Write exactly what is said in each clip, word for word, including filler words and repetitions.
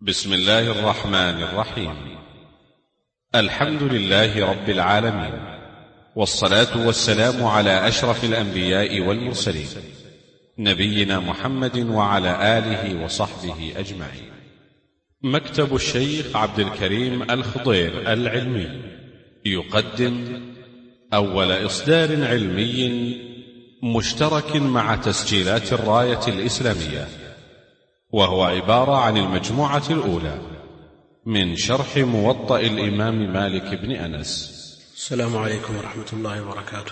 بسم الله الرحمن الرحيم. الحمد لله رب العالمين، والصلاة والسلام على أشرف الأنبياء والمرسلين، نبينا محمد وعلى آله وصحبه أجمعين. مكتب الشيخ عبد الكريم الخضير العلمي يقدم أول إصدار علمي مشترك مع تسجيلات الراية الإسلامية، وهو عبارة عن المجموعة الأولى من شرح موطأ الإمام مالك بن أنس. السلام عليكم ورحمة الله وبركاته.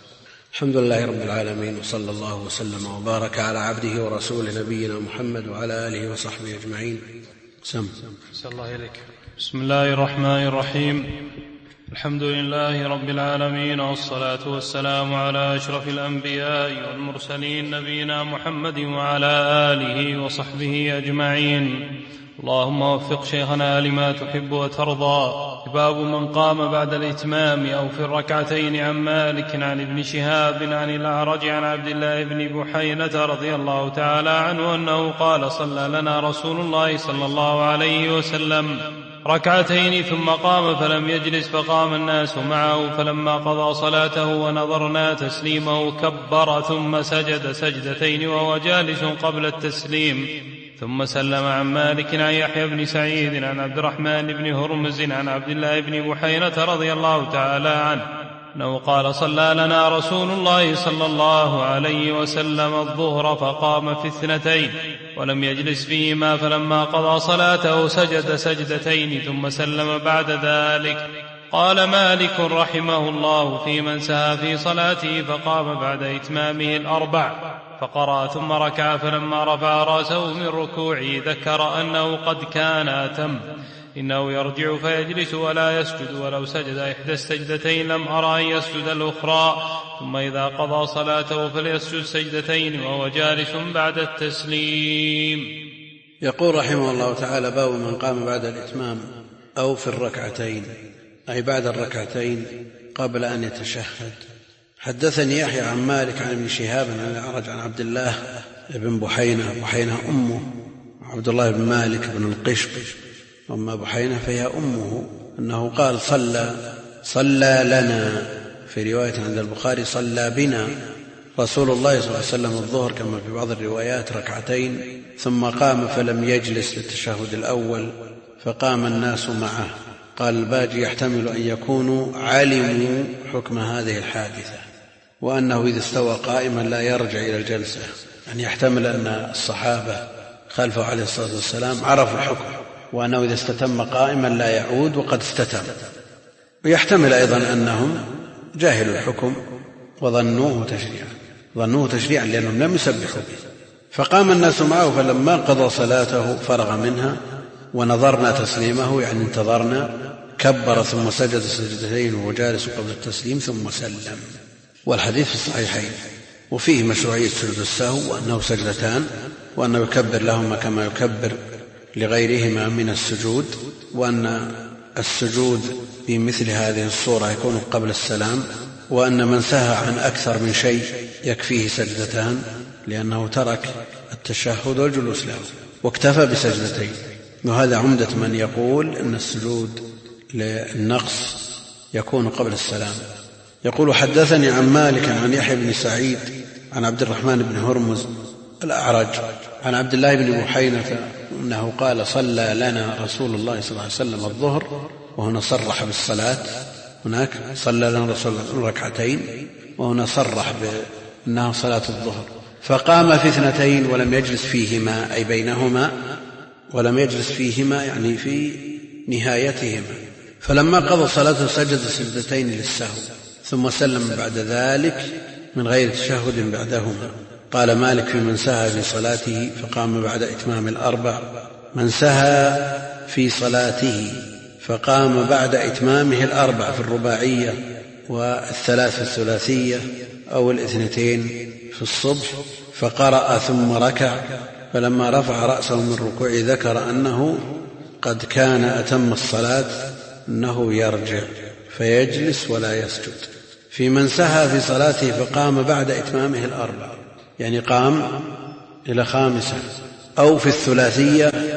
الحمد لله رب العالمين، وصلى الله وسلم وبارك على عبده ورسوله نبينا محمد وعلى آله وصحبه أجمعين. سم صلى الله عليك. بسم الله الرحمن الرحيم. الحمد لله رب العالمين، والصلاة والسلام على أشرف الأنبياء والمرسلين نبينا محمد وعلى آله وصحبه أجمعين. اللهم وفق شيخنا لما تحب وترضى. باب من قام بعد الإتمام أو في الركعتين، عن مالك عن ابن شهاب عن الأعرج عن عبد الله بن بحينة رضي الله تعالى عنه أنه قال: صلى لنا رسول الله صلى الله عليه وسلم ركعتين ثم قام فلم يجلس، فقام الناس معه، فلما قضى صلاته ونظرنا تسليمه كبر ثم سجد سجدتين وهو جالس قبل التسليم، ثم سلم. عن مالك عن يحيى بن سعيد عن عبد الرحمن بن هرمز عن عبد الله بن بحينة رضي الله تعالى عنه أنه قال: صلى لنا رسول الله صلى الله عليه وسلم الظهر فقام في اثنتين ولم يجلس فيهما، فلما قضى صلاته سجد سجدتين ثم سلم بعد ذلك. قال مالك رحمه الله: في من سهى في صلاته فقام بعد إتمامه الأربع فقرأ ثم ركع، فلما رفع رأسه من ركوعه ذكر أنه قد كان أتم، إنه يرجع فيجلس ولا يسجد، ولو سجد إحدى السجدتين لم أرى أن يسجد الأخرى، ثم إذا قضى صلاته فليسجد سجدتين وهو جالس بعد التسليم. يقول رحمه الله تعالى: باب من قام بعد الإتمام أو في الركعتين، أي بعد الركعتين قبل أن يتشهد. حدثني يحيى عن مالك عن ابن شهاب عن الأعرج عن عبد الله بن بحينة، بحينة أمه عبد الله بن مالك بن القشق، وأما بحينة فهي أمه، أنه قال: صلى صلى لنا، في رواية عند البخاري صلى بنا رسول الله صلى الله عليه وسلم الظهر، كما في بعض الروايات ركعتين، ثم قام فلم يجلس للتشهد الأول فقام الناس معه. قال الباجي: يحتمل أن يكونوا علموا حكم هذه الحادثة، وأنه إذا استوى قائما لا يرجع إلى الجلسة، يعني يحتمل أن الصحابة خلفه عليه الصلاة والسلام عرفوا الحكم، وأنه إذا استتم قائما لا يعود وقد استتم. ويحتمل أيضا أنهم جاهلوا الحكم وظنوه تشريعا ظنوه تشريعا لأنهم لم يسبحوا به. فقام الناس معه، فلما قضى صلاته فرغ منها ونظرنا تسليمه، يعني انتظرنا، كبر ثم سجد سجدتين وهو جالس قبل التسليم ثم سلم. والحديث في الصحيحين، وفيه مشروعية سجود السهو، وأنه سجدتان، وأنه يكبر لهما كما يكبر لغيرهما من السجود، وأن السجود في مثل هذه الصورة يكون قبل السلام، وأن من سهى عن أكثر من شيء يكفيه سجدتان لأنه ترك التشهد والجلوس له واكتفى بسجدتين. وهذا عمدة من يقول أن السجود للنقص يكون قبل السلام. يقول: حدثني عن مالك عن يحيى بن سعيد عن عبد الرحمن بن هرمز الأعرج عن عبد الله بن بحينة أنه قال: صلى لنا رسول الله صلى الله عليه وسلم الظهر، وهنا صرح بالصلاة، هناك صلى لنا رسول الله ركعتين، وهنا صرح بأنها صلاة الظهر، فقام في اثنتين ولم يجلس فيهما، أي بينهما، ولم يجلس فيهما يعني في نهايتهما. فلما قضى صلاته سجد سجدتين للسهو ثم سلم بعد ذلك من غير تشهد بعدهما. قال مالك: في من سهى في صلاته فقام بعد إتمام الأربع. من سهى في صلاته فقام بعد إتمامه الأربع في الرباعية، والثلاث في الثلاثية، أو الاثنتين في الصبح، فقرأ ثم ركع، فلما رفع رأسه من ركوعه ذكر أنه قد كان أتم الصلاة، أنه يرجع فيجلس ولا يسجد. في من سهى في صلاته فقام بعد إتمامه الأربع، يعني قام إلى خامسة، أو في الثلاثية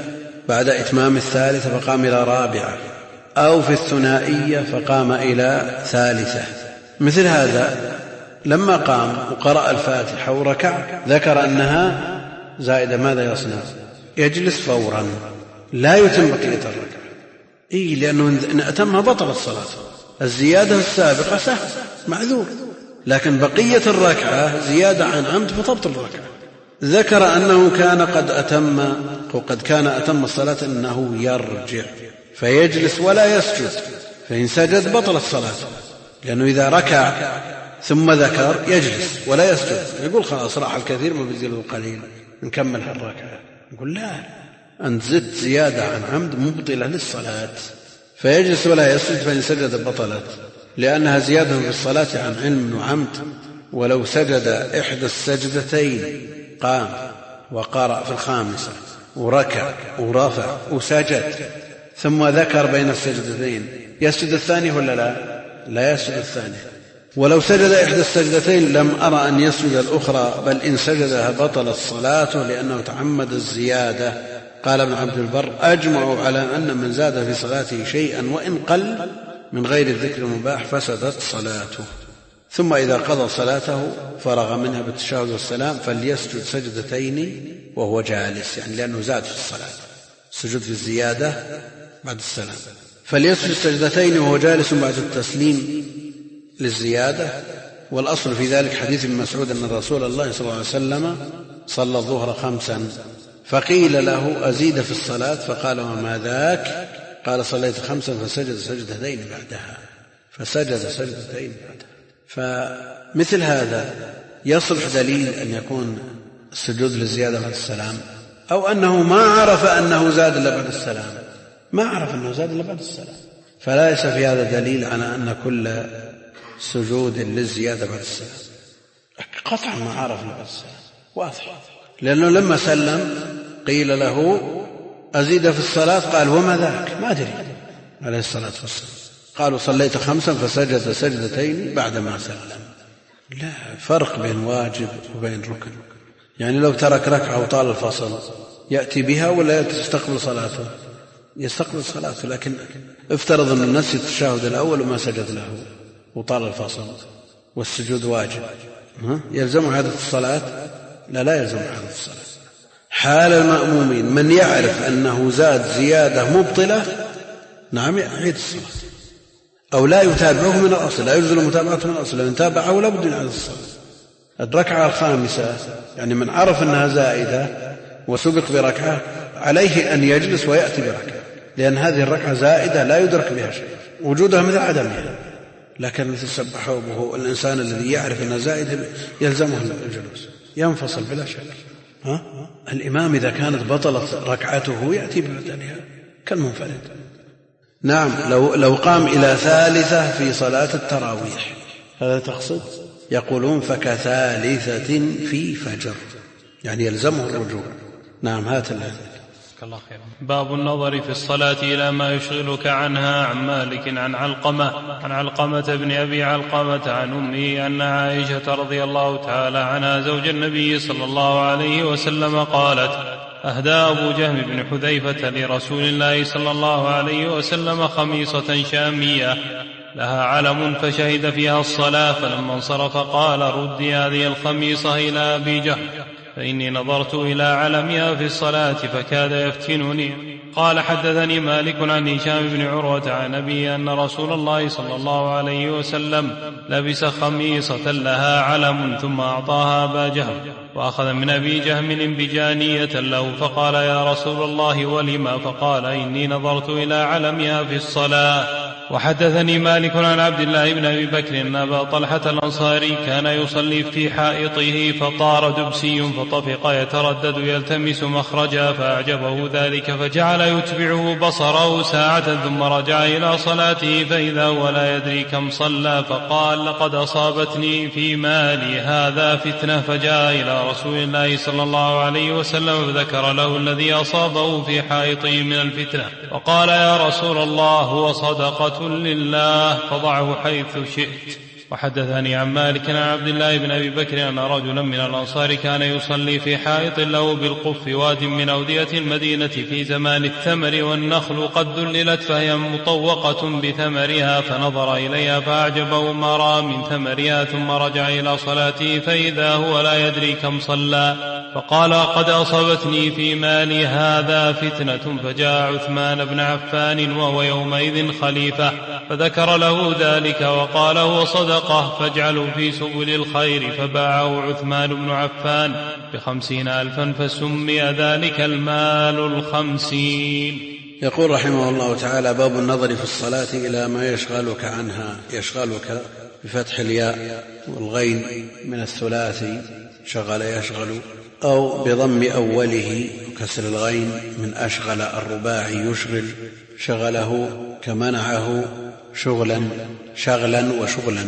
بعد إتمام الثالثة فقام إلى رابعة، أو في الثنائية فقام إلى ثالثة. مثل هذا لما قام وقرأ الفاتحة وركع ذكر أنها زائدة، ماذا يصنع؟ يجلس فورا، لا يتم بقية الركعة. إيه، لأنه إن أتمها بطل الصلاة. الزيادة السابقة سهل معذور، لكن بقية الركعة زيادة عن عمد فتبطل الركعة. ذكر أنه كان قد أتم وقد كان أتم الصلاة أنه يرجع فيجلس ولا يسجد، فإن سجد بطل الصلاة، لأنه إذا ركع ثم ذكر يجلس ولا يسجد يقول خلاص راح الكثير ما بيزيله القليل نكمل الركعة. يقول لا، أنت زدت زيادة عن عمد مبطلة للصلاة، فيجلس ولا يسجد، فإن سجد بطلت، لأنها زيادة في الصلاة عن علم وعمد. ولو سجد إحدى السجدتين قام وقرأ في الخامسة وركع ورفع وسجد ثم ذكر بين السجدتين، يسجد الثاني ولا لا؟ لا يسجد الثاني. ولو سجد إحدى السجدتين لم أرى أن يسجد الأخرى، بل إن سجدها بطلت صلاته لأنه تعمد الزيادة. قال ابن عبد البر: أجمعوا على أن من زاد في صلاته شيئا وإن قل من غير الذكر المباح فسدت صلاته. ثم إذا قضى صلاته فرغ منها بالتشهد والسلام فليسجد سجدتين وهو جالس، يعني لأنه زاد في الصلاة، سجود في الزيادة بعد السلام، فليسجد سجدتين وهو جالس بعد التسليم للزيادة. والأصل في ذلك حديث ابن مسعود أن رسول الله صلى الله عليه وسلم صلى الظهر خمسا، فقيل له: أزيد في الصلاة؟ فقال: وما ذاك؟ قال: صليت خمسا فسجد سجدتين بعدها، فسجد سجدتين بعدها. فمثل هذا يصلح دليل أن يكون السجود للزيادة بعد السلام، أو أنه ما عرف أنه زاد إلا بعد السلام، ما عرف أنه زاد إلا بعد السلام، فليس في هذا دليل على أن كل سجود للزيادة بعد السلام. قطعا ما عرف إلا بعد السلام، واضح، لأنه لما سلم قيل له: أزيد في الصلاة؟ قال: وما ذاك؟ ما أدري، عليه الصلاة والسلام. قالوا: صليت خمسا فسجد سجدتين بعدما سلم. لا فرق بين واجب وبين ركن، يعني لو ترك ركعة وطال الفصل يأتي بها ولا يستقبل صلاته؟ يستقبل صلاته، لكن افترض أن الناس التشهد الأول وما سجد له وطال الفصل والسجود واجب، يلزم عادة الصلاة؟ لا لا يلزم عادة الصلاة. حال المأمومين من يعرف أنه زاد زيادة مبطلة نعم يعيد الصلاة، أو لا يتابعه من الأصل، لا يجوز متابعته من الأصل، لأن تابعه لا بد من عدد الصلاة. الركعة الخامسة يعني من عرف أنها زائدة وسبق بركعة عليه أن يجلس ويأتي بركعة، لأن هذه الركعة زائدة لا يدرك بها شيء، وجودها مثل عدمها. لكن مثل سبحه وهو الإنسان الذي يعرف أنها زائدة يلزمه الجلوس، ينفصل بلا شك. ها؟ الإمام إذا كانت بطلت ركعته يأتي ببدلها كالمنفرد. نعم، لو, لو قام إلى ثالثة في صلاة التراويح، هذا تقصد؟ يقولون فكثالثة في فجر، يعني يلزمه الرجوع. نعم، هات الله. الله خير. باب النظر في الصلاة إلى ما يشغلك عنها. عن مالك عن علقمة عن علقمة بن أبي علقمة عن أمه أن عائشة رضي الله تعالى عنها زوج النبي صلى الله عليه وسلم قالت: أهدى أبو جهم بن حذيفة لرسول الله صلى الله عليه وسلم خميصة شامية لها علم فشهد فيها الصلاة، فلما انصرف قال: ردي هذه الخميصة إلى أبي جهم فإني نظرت إلى علمها في الصلاة فكاد يفتنني. قال: حدثني مالك عن هشام بن عروة عن أبي أن رسول الله صلى الله عليه وسلم لبس خميصة لها علم ثم أعطاها أبا جهم، وأخذ من أبي جهم انبجانية له فقال: يا رسول الله ولما؟ فقال: إني نظرت إلى علمها في الصلاة. وحدثني مالك عن عبد الله بن أبي بكر أن أبا طلحة الأنصاري كان يصلي في حائطه فطار دبسي فطفق يتردد يلتمس مخرجا فأعجبه ذلك فجعل يتبعه بصره ساعة ثم رجع إلى صلاته فإذا هو لا يدري كم صلى، فقال: لقد أصابتني في مالي هذا فتنة. فجاء إلى رسول الله صلى الله عليه وسلم فذكر له الذي أصابه في حائطه من الفتنة، وقال: يا رسول الله هو صدقة لله فضعه حيث شئت. وحدثني عن مالك عن عبد الله بن أبي بكر أن رجلا من الأنصار كان يصلي في حائط له بالقف واد من أودية المدينة في زمان الثمر والنخل قد ذللت فهي مطوقة بثمرها، فنظر إليها فأعجبه ما رأى من ثمرها، ثم رجع إلى صلاته فإذا هو لا يدري كم صلى، فقال قد أصابتني في مالي هذا فتنة. فجاء عثمان بن عفان وهو يومئذ خليفة فذكر له ذلك وقال هو صدقة فاجعله في سبل الخير، فباعه عثمان بن عفان بخمسين ألفا فسمي ذلك المال الخمسين. يقول رحمه الله تعالى: باب النظر في الصلاة إلى ما يشغلك عنها. يشغلك بفتح الياء والغين من الثلاثي شغل يشغل، أو بضم أوله وكسر الغين من أشغل الرباعي يشغل شغله كمنعه شغلا شغلا وشغلا،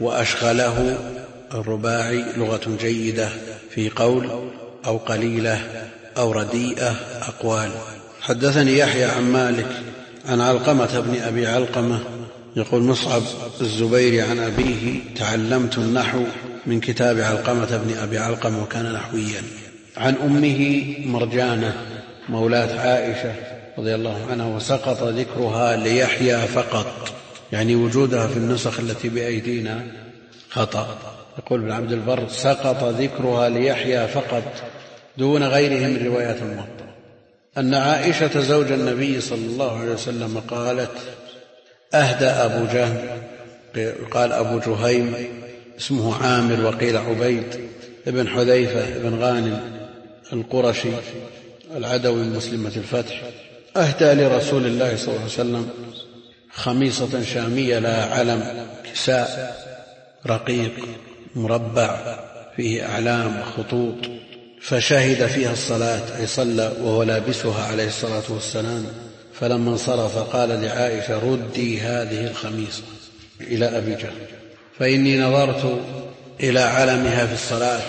وأشغله الرباعي لغة جيدة في قول أو قليلة أو رديئة أقوال. حدثني يحيى عن مالك عن علقمة بن أبي علقمة يقول مصعب الزبيري عن أبيه: تعلمت النحو من كتاب علقمة بن أبي علقمة وكان نحويا. عن أمه مرجانة مولاة عائشة رضي الله عنها، وسقط ذكرها ليحيى فقط، يعني وجودها في النسخ التي بأيدينا خطأ. يقول ابن عبد البر: سقط ذكرها ليحيى فقط دون غيره من روايات الموطأ. أن عائشة زوج النبي صلى الله عليه وسلم قالت: أهدى أبو جهم، قال أبو جهيم اسمه عامر وقيل عبيد ابن حذيفة ابن غانم القرشي العدوي مسلمة الفتح، أهدى لرسول الله صلى الله عليه وسلم خميصة شامية لها علم كساء رقيق مربع فيه أعلام وخطوط، فشهد فيها الصلاة أي صلى وهو لابسها عليه الصلاة والسلام. فلما انصرف قال لعائشة: ردي هذه الخميصة إلى أبي جهل فإني نظرت إلى علمها في الصلاة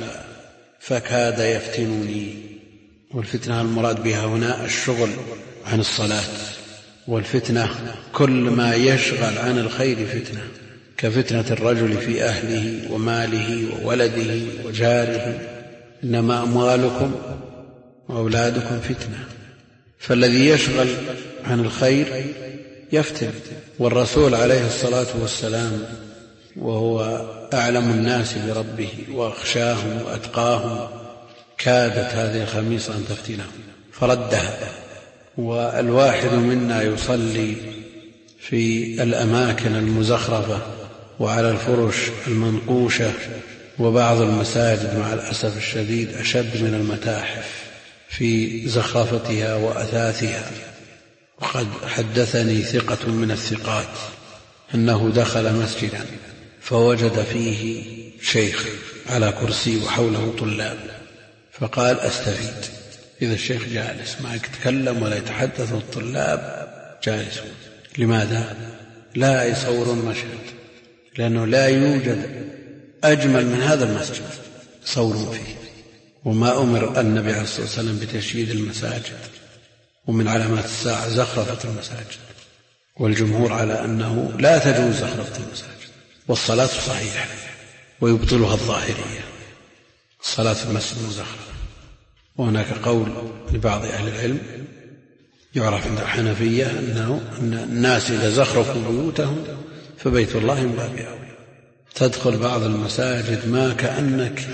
فكاد يفتنني. والفتنة المراد بها هنا الشغل عن الصلاة، والفتنة كل ما يشغل عن الخير فتنة، كفتنة الرجل في أهله وماله وولده وجاره، إنما أموالكم وأولادكم فتنة. فالذي يشغل عن الخير يفتن. والرسول عليه الصلاة والسلام وهو أعلم الناس بربه وأخشاهم وأتقاهم كادت هذه الخميصة أن تفتنه فردها. والواحد منا يصلي في الأماكن المزخرفة وعلى الفرش المنقوشة، وبعض المساجد مع الأسف الشديد أشد من المتاحف في زخرفتها وأثاثها. وقد حدثني ثقة من الثقات أنه دخل مسجدا فوجد فيه شيخ على كرسي وحوله طلاب، فقال: أستفيد. إذا الشيخ جالس ما يتكلم ولا يتحدث والطلاب جالسون، لماذا؟ لا يصورون مشهد، لأنه لا يوجد أجمل من هذا المسجد يصورون فيه. وما أمر النبي عليه الصلاة والسلام بتشييد المساجد، ومن علامات الساعة زخرفة المساجد، والجمهور على أنه لا تجوز زخرفة المساجد، والصلاة صحيحة ويبطلها الظاهرية الصلاة في المسجد المزخرف. وهناك قول لبعض أهل العلم يعرف عند الحنفية أنه أن الناس إذا زخرفوا بيوتهم فبيت الله من باب أولى. تدخل بعض المساجد ما كأنك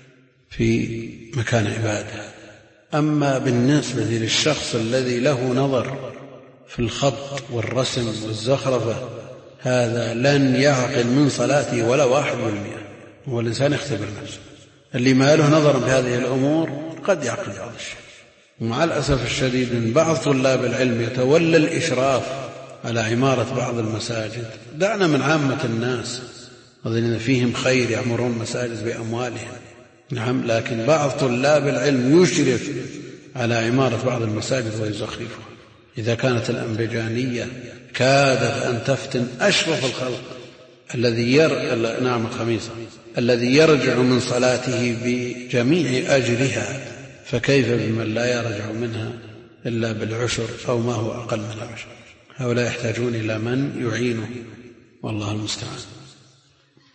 في مكان عبادة. أما بالنسبة للشخص الذي له نظر في الخط والرسم والزخرفة هذا لن يعقل من صلاته ولا واحد بالمئة. والإنسان يختبر نفسه. اللي ما له نظر بهذه الأمور قد يعقل بعض الشيء. ومع الأسف الشديد من بعض طلاب العلم يتولى الإشراف على عمارة بعض المساجد. دعنا من عامة الناس الذين فيهم خير يعمرون مساجد بأموالهم، نعم، لكن بعض طلاب العلم يشرف على عمارة بعض المساجد ويزخرفها. إذا كانت الأنبجانية كادت أن تفتن أشرف الخلق الذي ير... نعم الخميصة الذي يرجع من صلاته بجميع أجرها، فكيف بمن لا يرجع منها إلا بالعشر أو ما هو أقل من العشر؟ هؤلاء يحتاجون إلى من يعينه، والله المستعان.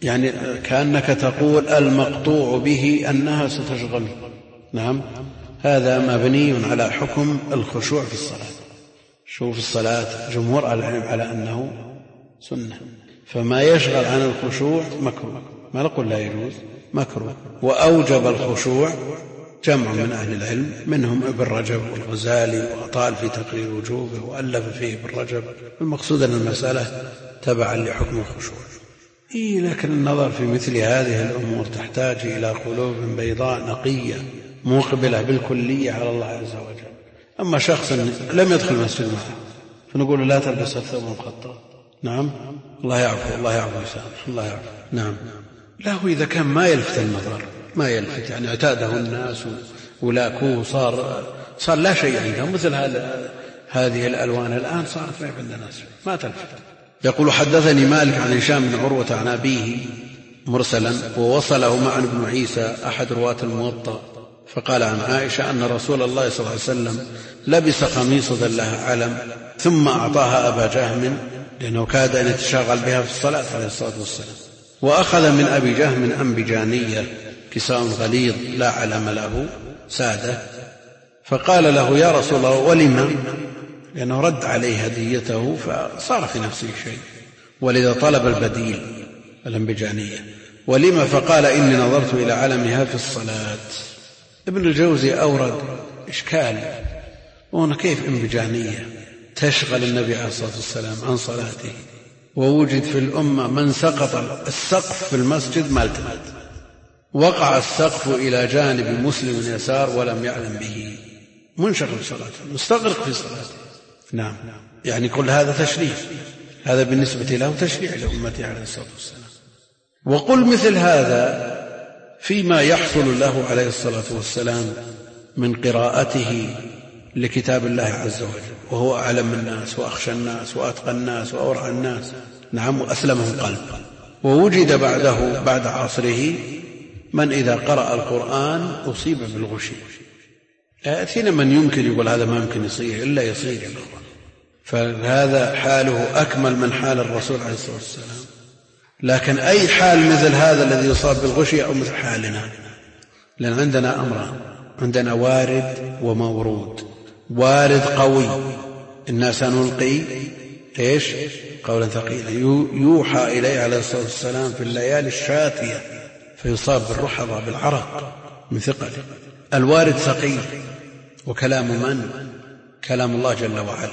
يعني كأنك تقول المقطوع به أنها ستشغل. نعم، هذا مبني على حكم الخشوع في الصلاة. شوف الصلاة جمهور العلم على أنه سنة، فما يشغل عن الخشوع مكروه، ما نقول لا يجوز، مكروه. وأوجب الخشوع جمع من أهل العلم، منهم ابن رجب والغزالي، وأطال في تقرير وجوبه وألف فيه ابن رجب. المقصود أن المسألة تبعا لحكم الخشوع. إيه، لكن النظر في مثل هذه الأمور تحتاج إلى قلوب بيضاء نقية مقبلة بالكلية على الله عز وجل. أما شخص لم يدخل المسجد معه فنقول لا تلبس الثوب المخطط، نعم، الله يعفو، الله يعفو يسامح، الله يعفو، نعم، له إذا كان ما يلفت النظر، ما يلفت، يعني اعتاده الناس ولاكوه، صار صار لا شيء عندهم، مثل هذا هذه الألوان الآن صارت ما عند الناس، ما تلفت. يقول حدثني مالك عن هشام بن عروة عن أبيه مرسلا، ووصله مع ابن عيسى أحد رواة الموطأ، فقال عن عائشة أن رسول الله صلى الله عليه وسلم لبس قميصة لها علم ثم أعطاها أبا جهم، لأنه كاد أن يتشاغل بها في الصلاة عليه الصلاة والسلام، وأخذ من أبي جهم أنبجانية كساء غليظ لا علم له سادة، فقال له يا رسول الله ولما؟ لأنه رد عليه هديته فصار في نفسه شيء، ولذا طلب البديل الأنبجانية. ولما؟ فقال إني نظرت إلى علمها في الصلاة. ابن الجوزي أورد إشكال، هنا كيف أنبجانية تشغل النبي عليه الصلاة والسلام عن صلاته، ووجد في الأمة من سقط السقف في المسجد ما التمت، وقع السقف إلى جانب مسلم يسار ولم يعلم به، منشغل صلاته، مستغرق في صلاته. نعم، يعني كل هذا تشريف، هذا بالنسبة له تشريع لأمته عليه الصلاة والسلام. وقل مثل هذا فيما يحصل له عليه الصلاة والسلام من قراءته لكتاب الله عز وجل، وهو أعلم الناس وأخشى الناس وأتقى الناس وأورع الناس، نعم، وأسلمهم قلب. ووجد بعده بعد عصره من إذا قرأ القرآن أصيب بالغشي، يأتينا من يمكن يقول هذا ما يمكن يصير إلا يصير يا أخوان، فهذا حاله أكمل من حال الرسول عليه الصلاة والسلام. لكن أي حال مثل هذا الذي يصاب بالغشي أو مثل حالنا، لأن عندنا أمران، عندنا وارد ومورود. وارد قوي، إنا سنلقي إيش قولا ثقيلا، يوحى إليه عليه الصلاة والسلام في الليالي الشاتية فيصاب بالرحضة بالعرق من ثقله. الوارد ثقيل، وكلام من؟ كلام الله جل وعلا.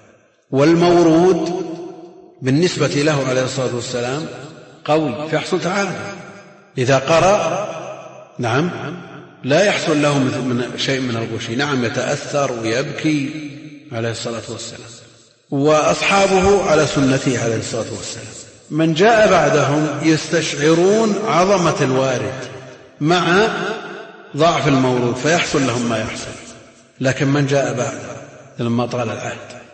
والمورود بالنسبة له عليه الصلاة والسلام قوي فيحصل تعالى، إذا قرأ نعم لا يحصل له من شيء من الغشي، نعم، يتأثر ويبكي عليه الصلاة والسلام، وأصحابه على سنته عليه الصلاة والسلام. من جاء بعدهم يستشعرون عظمة الوارد مع ضعف المورود فيحصل لهم ما يحصل. لكن من جاء بعده لما طال العهد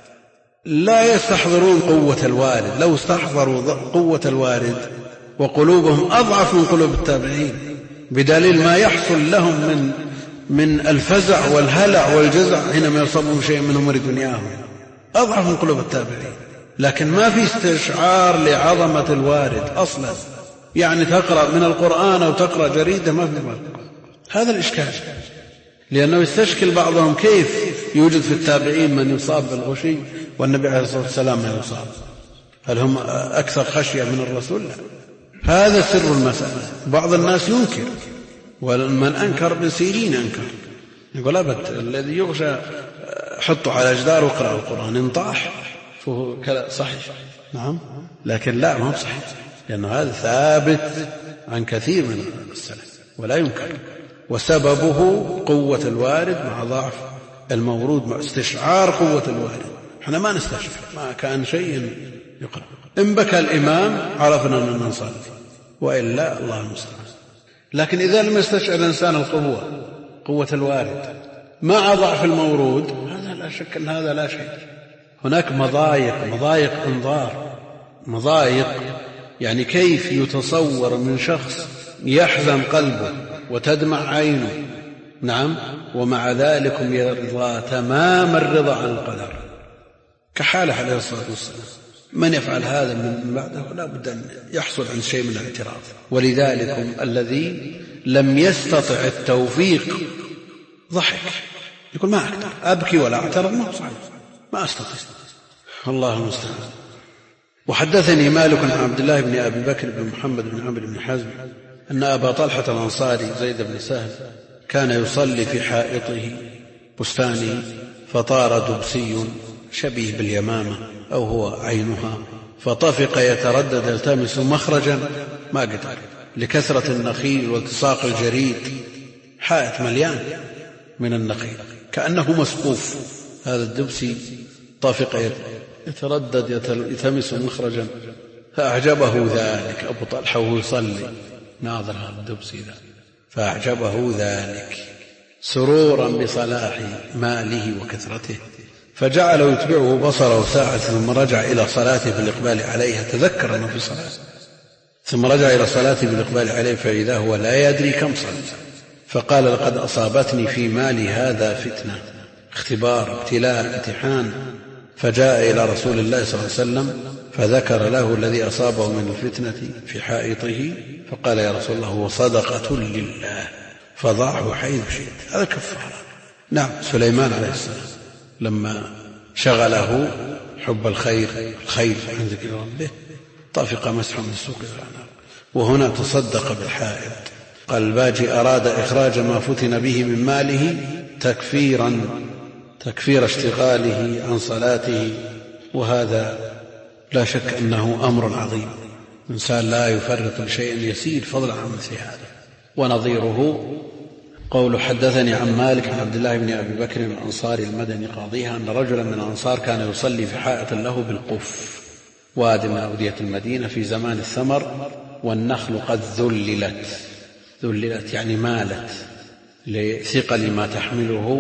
لا يستحضرون قوة الوارد، لو استحضروا قوة الوارد وقلوبهم أضعف من قلوب التابعين، بدليل ما يحصل لهم من من الفزع والهلع والجزع حينما يصابون شيء من أمور دنياهم، أضعف من قلوب التابعين. لكن ما في استشعار لعظمة الوارد أصلا، يعني تقرأ من القرآن أو تقرأ جريدة ما في فرق. هذا الإشكال، لأنه يستشكل بعضهم كيف يوجد في التابعين من يصاب بالغشي والنبي عليه الصلاة والسلام لا يصاب، هل هم أكثر خشية من الرسول؟ لا. هذا سر المسألة. بعض الناس ينكر، ومن أنكر ابن سيرين أنكر، يقول أبد الذي يغشى حطه على جدار وقرأ القرآن انطاح، فهو صحيح، نعم، لكن لا، ما هو صحيح، لأنه هذا ثابت عن كثير من السلف ولا ينكر، وسببه قوة الوارد مع ضعف المورود، مع استشعار قوة الوارد. احنا ما نستشعر، ما كان شيء يقرأ، إن بكى الإمام عرفنا أننا نصلي، وإلا الله المستعان. لكن إذا لم يستشعر الإنسان القوة، قوة الوارد مع ضعف المورود، هذا لا شك أن هذا لا شيء. هناك مضايق، مضايق انظار، مضايق، يعني كيف يتصور من شخص يحزن قلبه وتدمع عينه، نعم، ومع ذلك يرضى تمام الرضا عن القدر، كحاله عليه الصلاة والسلام. من يفعل هذا من بعده لا بد أن يحصل عن شيء من الاعتراض. ولذلك الذي لم يستطع التوفيق ضحك، يقول ما أقدر أبكي ولا أعترض، ما صحيح ما أستطيع، الله المستعان. وحدثني مالك عن عبد الله بن أبي بكر بن محمد بن عمرو بن حزم أن أبا طلحة الأنصاري زيد بن سهل كان يصلي في حائطه بستانه فطار دبسي شبيه باليمامة أو هو عينها، فطفق يتردد يلتمس مخرجا ما قدر لكثرة النخيل والتصاق الجريد، حائط مليان من النخيل كأنه مسقوف. هذا الدبسي طفق يتردد يلتمس مخرجا فأعجبه ذلك أبو طلحة وهو يصلي ناظر هذا الدبسي ذلك، فأعجبه ذلك سرورا بصلاح ماله وكثرته، فجعل يتبعه بصره ساعة ثم رجع إلى صلاته بالإقبال عليها، تذكر أنه في صلاة، ثم رجع إلى صلاته بالإقبال عليه فإذا هو لا يدري كم صلى، فقال لقد أصابتني في مالي هذا فتنة، اختبار ابتلاء امتحان. فجاء إلى رسول الله صلى الله عليه وسلم فذكر له الذي أصابه من الفتنة في حائطه، فقال يا رسول الله هو صدقة لله فضعه حيث شئت، هذا كفارة. نعم سليمان عليه السلام لما شغله حب الخير الخير عن ذكر ربه طفق مسح من السوق والعناق. وهنا تصدق بالحائط. قال الباجي أراد إخراج ما فتن به من ماله تكفيرا تكفير اشتغاله عن صلاته، وهذا لا شك أنه أمر عظيم، إنسان لا يفرط بشيء يسير فضلا عن مثل هذا. ونظيره قول حدثني عن مالك عن عبد الله بن أبي بكر الأنصاري المدني قاضيها أن رجلا من الأنصار كان يصلي في حائط له بالقف واد من أودية المدينة في زمان الثمر والنخل قد ذللت ذللت يعني مالت لثقل ما تحمله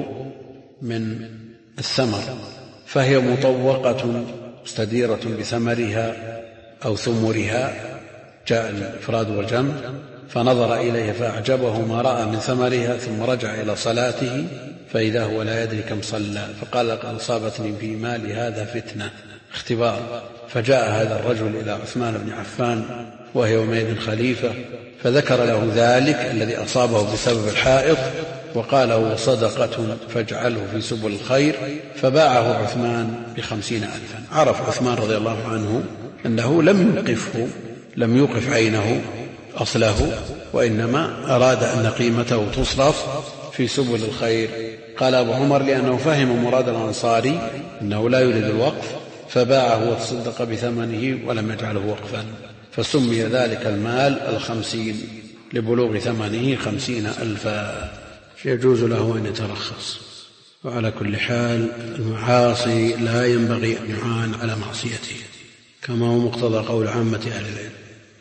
من الثمر، فهي مطوقة مستديرة بثمرها أو ثمرها، جاء الإفراد والجمع، فنظر إليها فأعجبه ما رأى من ثمرها ثم رجع إلى صلاته فإذا هو لا يدري كم صلى، فقال لقد أصابتني في مالي هذا فتنة اختبار. فجاء هذا الرجل إلى عثمان بن عفان وهي يومئذ خليفة فذكر له ذلك الذي أصابه بسبب الحائط وقال هو صدقة فاجعله في سبل الخير، فباعه عثمان بخمسين ألفا. عرف عثمان رضي الله عنه أنه لم يوقفه لم يوقف عينه أصله، وإنما أراد أن قيمته تصرف في سبل الخير. قال أبو عمر لأنه فهم مراد الأنصاري أنه لا يريد الوقف فباعه وتصدق بثمنه ولم يجعله وقفا، فسمي ذلك المال الخمسين لبلوغ ثمنه خمسين ألفا، يجوز له أن يترخص. وعلى كل حال المعاصي لا ينبغي أن يعان على معصيته كما هو مقتضى قول عامة أهل العلم.